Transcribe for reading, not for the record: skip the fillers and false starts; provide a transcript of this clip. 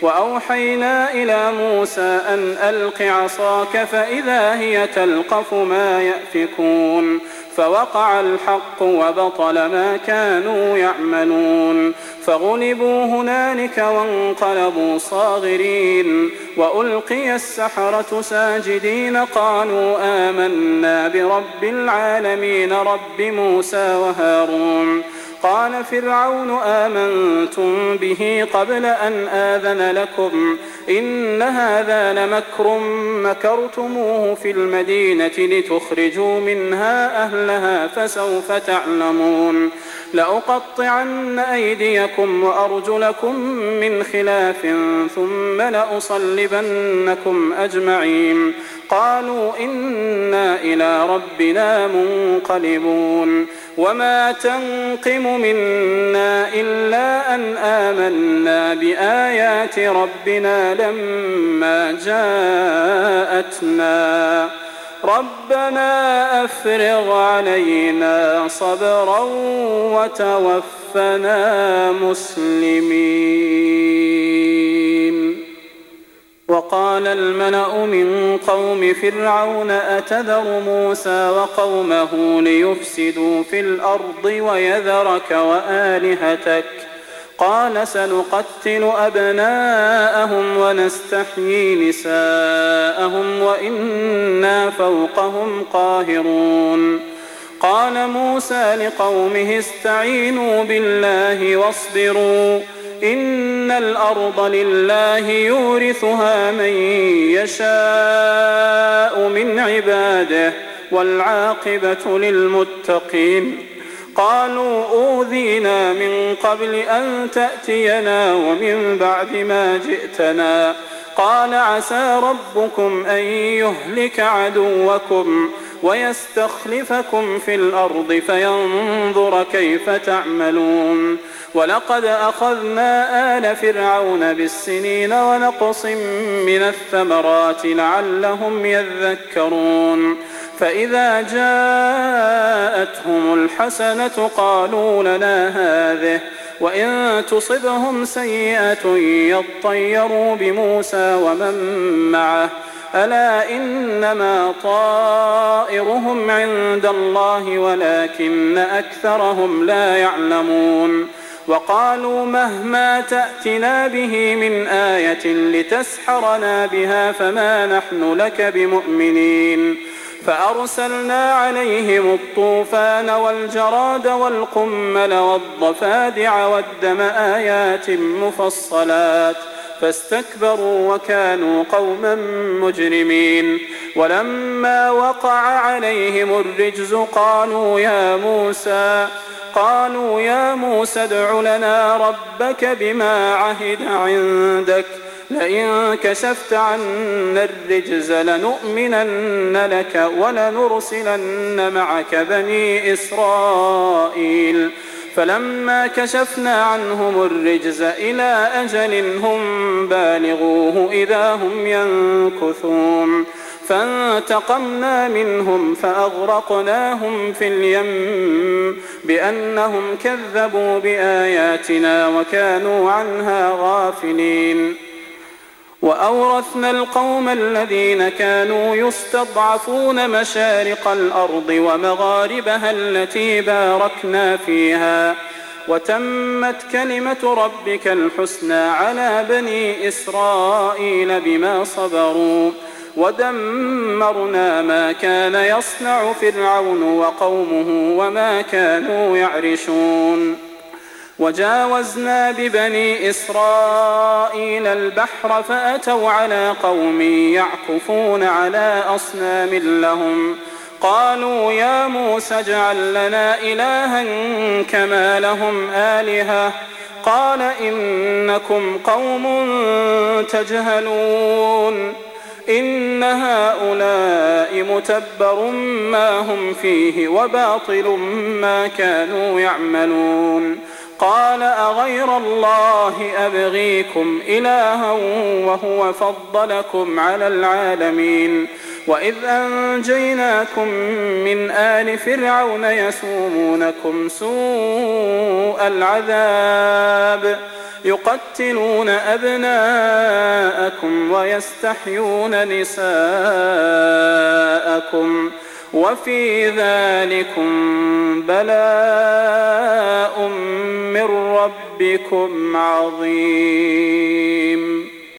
وأوحينا إلى موسى أن ألق عصاك فإذا هي تلقف ما يأفكون فوقع الحق وبطل ما كانوا يعملون فغلبوا هنالك وانقلبوا صاغرين وألقي السحرة ساجدين قالوا آمنا برب العالمين رب موسى وهارون قال فرعون آمنتم به قبل أن آذن لكم إن هذا لمكر مكرتموه في المدينة لتخرجوا منها أهلها فسوف تعلمون لأقطعن أيديكم وأرجلكم من خلاف ثم لأصلبنكم أجمعين قالوا إنا إلى ربنا منقلبون وما تنقم منا إلا أن آمنا بآيات ربنا لما جاءتنا ربنا أفرغ علينا صبرا وتوفنا مسلمين. وقال الملأ من قوم فرعون أتذر موسى وقومه ليفسدوا في الأرض ويذرك وآلهتك قال سنقتل أبناءهم ونستحيي نساءهم وإنا فوقهم قاهرون قال موسى لقومه استعينوا بالله واصبروا إن الأرض لله يورثها من يشاء من عباده والعاقبة للمتقين قالوا أوذينا من قبل أن تأتينا ومن بعد ما جئتنا قال عسى ربكم أن يهلك عدوكم ويستخلفكم في الأرض فينظر كيف تعملون ولقد أخذنا آل فرعون بالسنين ونقص من الثمرات لعلهم يذكرون فإذا جاءتهم الحسنة قالوا لنا هذه وإن تصبهم سيئة يطيروا بموسى ومن معه ألا إنما طائرهم عند الله ولكن أكثرهم لا يعلمون وقالوا مهما تأتنا به من آية لتسحرنا بها فما نحن لك بمؤمنين فأرسلنا عليهم الطوفان والجراد والقمل والضفادع والدم آيات مفصلات فاستكبروا وكانوا قوما مجرمين ولما وقع عليهم الرجز قالوا يا موسى ادع لنا ربك بما عهد عندك لئن كشفت عنا الرجز لنؤمنن لك ولنرسلن معك بني إسرائيل فلما كشفنا عنهم الرجز إلى أجل هم بالغوه إذا هم ينكثون فانتقمنا منهم فأغرقناهم في اليم بأنهم كذبوا بآياتنا وكانوا عنها غافلين وأورثنا القوم الذين كانوا يستضعفون مشارق الأرض ومغاربها التي باركنا فيها وتمت كلمة ربك الحسنى على بني إسرائيل بما صبروا ودمرنا ما كان يصنع فرعون وقومه وما كانوا يعرشون وجاوزنا ببني إسرائيل البحر فأتوا على قوم يعكفون على أصنام لهم قالوا يا موسى اجعل لنا إلها كما لهم آلهة قال إنكم قوم تجهلون إن هؤلاء متبر ما هم فيه وباطل ما كانوا يعملون قال أغير الله أبغيكم إلها وهو فضلكم على العالمين وإذ أنجيناكم من آل فرعون يقتلون أبناءكم ويستحيون نساءكم وفي ذلكم بلاء من ربكم عظيم.